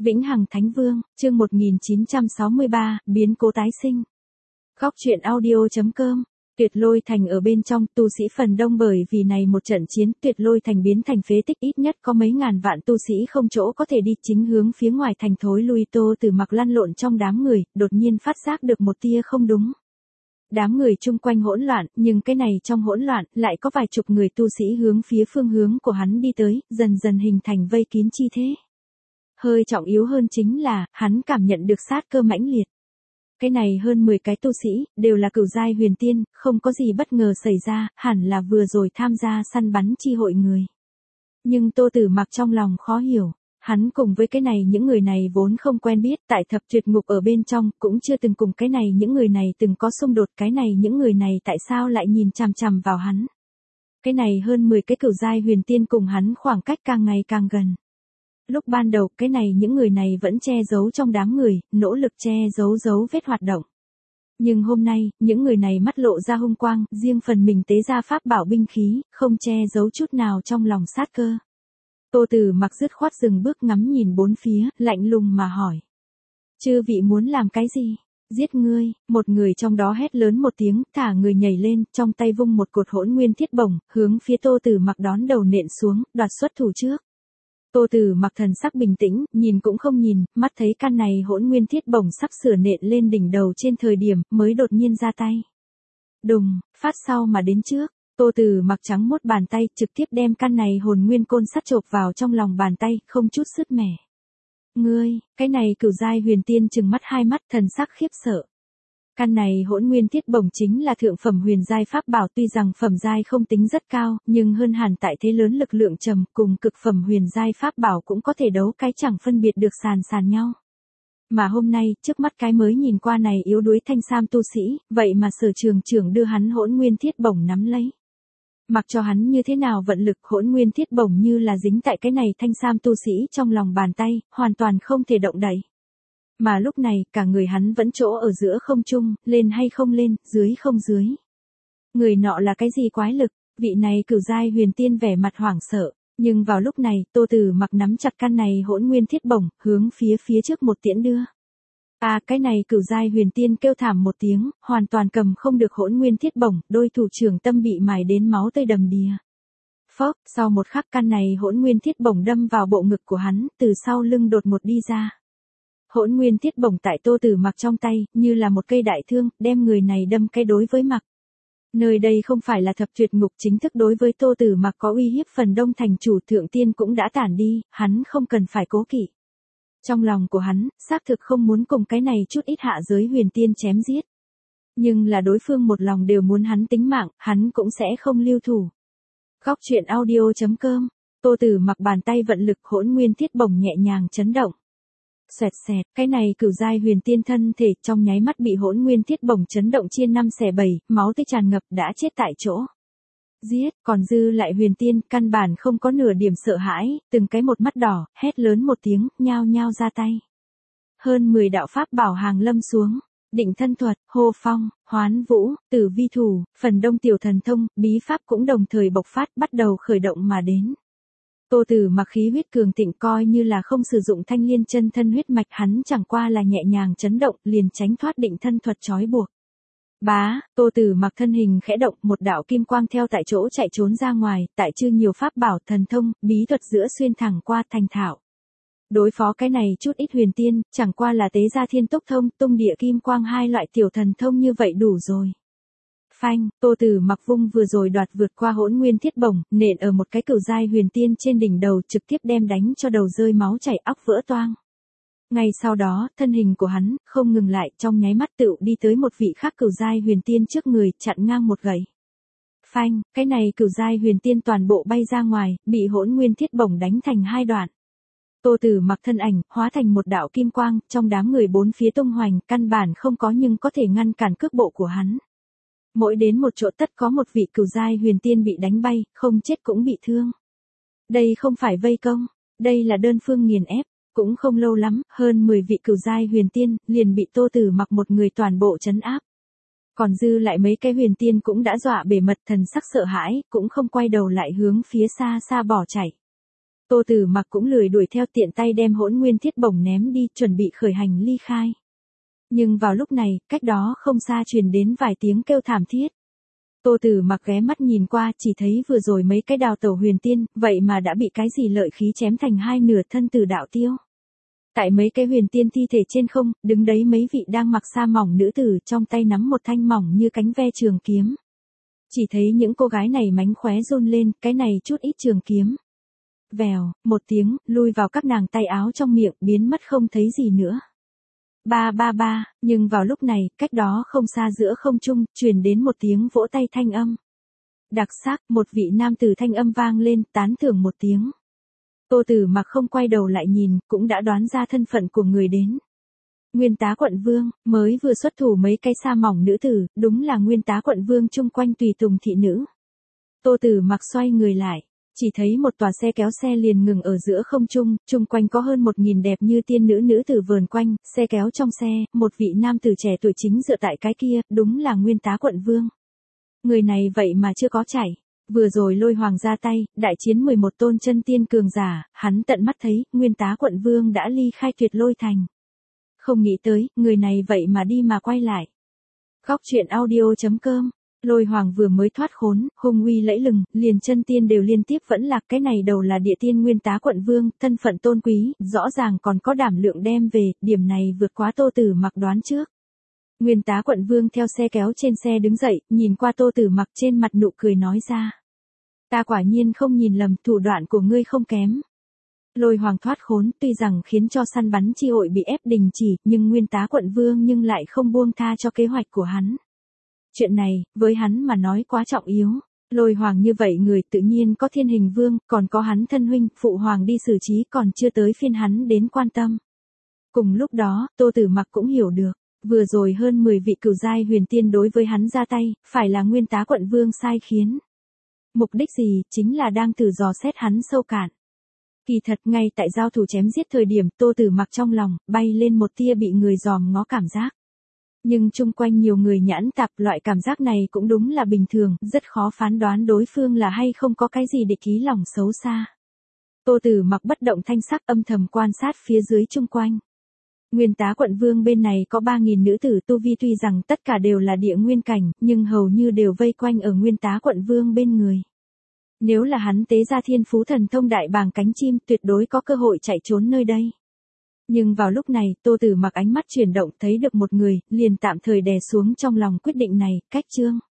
Vĩnh Hằng Thánh Vương, chương 1963, biến cố tái sinh. Góc truyện audio.com. Tuyệt Lôi Thành ở bên trong, tu sĩ phần đông bởi vì này một trận chiến, Tuyệt Lôi Thành biến thành phế tích, ít nhất có mấy ngàn vạn tu sĩ không chỗ có thể đi, chính hướng phía ngoài thành thối lui. Tô Tử Mặc lăn lộn trong đám người, đột nhiên phát giác được một tia không đúng. Đám người chung quanh hỗn loạn, nhưng cái này trong hỗn loạn, lại có vài chục người tu sĩ hướng phía phương hướng của hắn đi tới, dần dần hình thành vây kín chi thế. Hơi trọng yếu hơn chính là, hắn cảm nhận được sát cơ mãnh liệt. Cái này hơn 10 cái tu sĩ, đều là cửu giai huyền tiên, không có gì bất ngờ xảy ra, hẳn là vừa rồi tham gia săn bắn chi hội người. Nhưng Tô Tử Mặc trong lòng khó hiểu, hắn cùng với cái này những người này vốn không quen biết, tại thập tuyệt ngục ở bên trong, cũng chưa từng cùng cái này những người này từng có xung đột, cái này những người này tại sao lại nhìn chằm chằm vào hắn. Cái này hơn 10 cái cửu giai huyền tiên cùng hắn khoảng cách càng ngày càng gần. Lúc ban đầu, cái này những người này vẫn che giấu trong đám người, nỗ lực che giấu dấu vết hoạt động. Nhưng hôm nay, những người này mắt lộ ra hung quang, riêng phần mình tế ra pháp bảo binh khí, không che giấu chút nào trong lòng sát cơ. Tô Tử Mặc dứt khoát dừng bước ngắm nhìn bốn phía, lạnh lùng mà hỏi. Chư vị muốn làm cái gì? Giết ngươi, một người trong đó hét lớn một tiếng, thả người nhảy lên, trong tay vung một cột hỗn nguyên thiết bổng, hướng phía Tô Tử Mặc đón đầu nện xuống, đoạt xuất thủ trước. Tô Tử Mặc thần sắc bình tĩnh, nhìn cũng không nhìn, mắt thấy căn này hỗn nguyên thiết bổng sắp sửa nện lên đỉnh đầu trên thời điểm, mới đột nhiên ra tay. Đùng, phát sau mà đến trước, Tô Tử Mặc trắng mốt bàn tay, trực tiếp đem căn này hồn nguyên côn sắt chộp vào trong lòng bàn tay, không chút sứt mẻ. Ngươi, cái này cửu giai huyền tiên trừng mắt hai mắt, thần sắc khiếp sợ. Căn này hỗn nguyên thiết bổng chính là thượng phẩm huyền giai pháp bảo, tuy rằng phẩm giai không tính rất cao, nhưng hơn hẳn tại thế lớn lực lượng trầm, cùng cực phẩm huyền giai pháp bảo cũng có thể đấu cái chẳng phân biệt được sàn nhau. Mà hôm nay, trước mắt cái mới nhìn qua này yếu đuối thanh sam tu sĩ, vậy mà Sở Trường Trưởng đưa hắn hỗn nguyên thiết bổng nắm lấy. Mặc cho hắn như thế nào vận lực, hỗn nguyên thiết bổng như là dính tại cái này thanh sam tu sĩ trong lòng bàn tay, hoàn toàn không thể động đậy. Mà lúc này, cả người hắn vẫn chỗ ở giữa không trung, lên hay không lên, dưới không dưới. Người nọ là cái gì quái lực, vị này cửu giai huyền tiên vẻ mặt hoảng sợ, nhưng vào lúc này, Tô Tử Mặc nắm chặt căn này hỗn nguyên thiết bổng, hướng phía trước một tiễn đưa. Cái này cửu giai huyền tiên kêu thảm một tiếng, hoàn toàn cầm không được hỗn nguyên thiết bổng, đôi thủ trưởng tâm bị mài đến máu tươi đầm đìa. Phốc, sau một khắc căn này hỗn nguyên thiết bổng đâm vào bộ ngực của hắn, từ sau lưng đột một đi ra. Hỗn nguyên thiết bổng tại Tô Tử Mặc trong tay, như là một cây đại thương, đem người này đâm cái đối với mặc. Nơi đây không phải là thập tuyệt ngục, chính thức đối với Tô Tử Mặc có uy hiếp, phần đông thành chủ thượng tiên cũng đã tản đi, hắn không cần phải cố kỵ. Trong lòng của hắn, xác thực không muốn cùng cái này chút ít hạ giới huyền tiên chém giết. Nhưng là đối phương một lòng đều muốn hắn tính mạng, hắn cũng sẽ không lưu thủ. Góc truyện audio.com. Tô Tử Mặc bàn tay vận lực, hỗn nguyên thiết bổng nhẹ nhàng chấn động. Xoẹt xẹt, cái này cửu giai huyền tiên thân thể trong nháy mắt bị hỗn nguyên thiết bổng chấn động chia 5/7, máu tươi tràn ngập, đã chết tại chỗ. Giết, còn dư lại huyền tiên, căn bản không có nửa điểm sợ hãi, từng cái một mắt đỏ, hét lớn một tiếng, nhao nhao ra tay. Hơn 10 đạo pháp bảo hàng lâm xuống, định thân thuật, hô phong, hoán vũ, tử vi thủ, phần đông tiểu thần thông, bí pháp cũng đồng thời bộc phát, bắt đầu khởi động mà đến. Tô Tử Mặc khí huyết cường thịnh, coi như là không sử dụng thanh liên chân thân huyết mạch, hắn chẳng qua là nhẹ nhàng chấn động, liền tránh thoát định thân thuật trói buộc. Tô Tử Mặc thân hình khẽ động, một đạo kim quang theo tại chỗ chạy trốn ra ngoài, tại chư nhiều pháp bảo, thần thông, bí thuật giữa xuyên thẳng qua thành thạo. Đối phó cái này chút ít huyền tiên, chẳng qua là tế gia thiên túc thông, tung địa kim quang, hai loại tiểu thần thông như vậy đủ rồi. Phanh, Tô Tử Mặc vung vừa rồi đoạt vượt qua hỗn nguyên thiết bổng, nện ở một cái cửu giai huyền tiên trên đỉnh đầu, trực tiếp đem đánh cho đầu rơi máu chảy, óc vỡ toang. Ngay sau đó, thân hình của hắn không ngừng lại, trong nháy mắt tựu đi tới một vị khác cửu giai huyền tiên trước người, chặn ngang một gậy. Phanh, cái này cửu giai huyền tiên toàn bộ bay ra ngoài, bị hỗn nguyên thiết bổng đánh thành hai đoạn. Tô Tử Mặc thân ảnh hóa thành một đạo kim quang, trong đám người bốn phía tung hoành, căn bản không có nhưng có thể ngăn cản cước bộ của hắn. Mỗi đến một chỗ tất có một vị cửu giai huyền tiên bị đánh bay, không chết cũng bị thương. Đây không phải vây công, đây là đơn phương nghiền ép. Cũng không lâu lắm, hơn 10 vị cửu giai huyền tiên liền bị Tô Tử Mặc một người toàn bộ trấn áp. Còn dư lại mấy cái huyền tiên cũng đã dọa bể mật, thần sắc sợ hãi, cũng không quay đầu lại hướng phía xa xa bỏ chạy. Tô Tử Mặc cũng lười đuổi theo, tiện tay đem Hỗn Nguyên Thiết Bổng ném đi, chuẩn bị khởi hành ly khai. Nhưng vào lúc này, cách đó không xa truyền đến vài tiếng kêu thảm thiết. Tô Tử Mặc ghé mắt nhìn qua, chỉ thấy vừa rồi mấy cái đào tẩu huyền tiên, vậy mà đã bị cái gì lợi khí chém thành hai nửa, thân tử đạo tiêu. Tại mấy cái huyền tiên thi thể trên không, đứng đấy mấy vị đang mặc sa mỏng nữ tử, trong tay nắm một thanh mỏng như cánh ve trường kiếm. Chỉ thấy những cô gái này mánh khóe run lên, cái này chút ít trường kiếm. Vèo, một tiếng, lui vào các nàng tay áo trong miệng, biến mất không thấy gì nữa. Ba ba ba, nhưng vào lúc này, cách đó không xa giữa không trung, truyền đến một tiếng vỗ tay thanh âm. Đặc sắc, một vị nam tử thanh âm vang lên, tán thưởng một tiếng. Tô Tử Mặc không quay đầu lại nhìn, cũng đã đoán ra thân phận của người đến. Nguyên Tá Quận Vương, mới vừa xuất thủ mấy cái sa mỏng nữ tử, đúng là Nguyên Tá Quận Vương chung quanh tùy tùng thị nữ. Tô Tử Mặc xoay người lại, chỉ thấy một tòa xe kéo xe liền ngừng ở giữa không trung, chung quanh có hơn 1000 đẹp như tiên nữ tử vờn quanh, xe kéo trong xe, một vị nam tử trẻ tuổi chính dựa tại cái kia, đúng là Nguyên Tá Quận Vương. Người này vậy mà chưa có chạy. Vừa rồi Lôi Hoàng ra tay, đại chiến 11 tôn chân tiên cường giả, hắn tận mắt thấy, Nguyên Tá Quận Vương đã ly khai Tuyệt Lôi Thành. Không nghĩ tới, người này vậy mà đi mà quay lại. Góc truyện audio.com. Lôi Hoàng vừa mới thoát khốn, hung uy lẫy lừng, liền chân tiên đều liên tiếp vẫn lạc, cái này đầu là địa tiên Nguyên Tá Quận Vương, thân phận tôn quý, rõ ràng còn có đảm lượng đem về, điểm này vượt quá Tô Tử Mặc đoán trước. Nguyên Tá Quận Vương theo xe kéo trên xe đứng dậy, nhìn qua Tô Tử Mặc, trên mặt nụ cười nói ra. Ta quả nhiên không nhìn lầm, thủ đoạn của ngươi không kém. Lôi Hoàng thoát khốn, tuy rằng khiến cho săn bắn chi hội bị ép đình chỉ, nhưng Nguyên Tá Quận Vương nhưng lại không buông tha cho kế hoạch của hắn. Chuyện này, với hắn mà nói quá trọng yếu. Lôi Hoàng như vậy người tự nhiên có Thiên Hình Vương, còn có hắn thân huynh, phụ hoàng đi xử trí, còn chưa tới phiên hắn đến quan tâm. Cùng lúc đó, Tô Tử Mặc cũng hiểu được, vừa rồi hơn 10 vị cửu giai huyền tiên đối với hắn ra tay, phải là Nguyên Tá Quận Vương sai khiến. Mục đích gì, chính là đang thử dò xét hắn sâu cạn. Kỳ thật ngay tại giao thủ chém giết thời điểm, Tô Tử Mặc trong lòng, bay lên một tia bị người dòm ngó cảm giác. Nhưng chung quanh nhiều người nhãn tạp, loại cảm giác này cũng đúng là bình thường, rất khó phán đoán đối phương là hay không có cái gì địch ý lòng xấu xa. Tô Tử Mặc bất động thanh sắc, âm thầm quan sát phía dưới chung quanh. Nguyên Tá Quận Vương bên này có 3000 nữ tử tu vi, tuy rằng tất cả đều là địa nguyên cảnh, nhưng hầu như đều vây quanh ở Nguyên Tá Quận Vương bên người. Nếu là hắn tế ra Thiên Phú Thần Thông đại bàng cánh chim, tuyệt đối có cơ hội chạy trốn nơi đây. Nhưng vào lúc này, Tô Tử Mặc ánh mắt chuyển động, thấy được một người, liền tạm thời đè xuống trong lòng quyết định này, Cách Trương.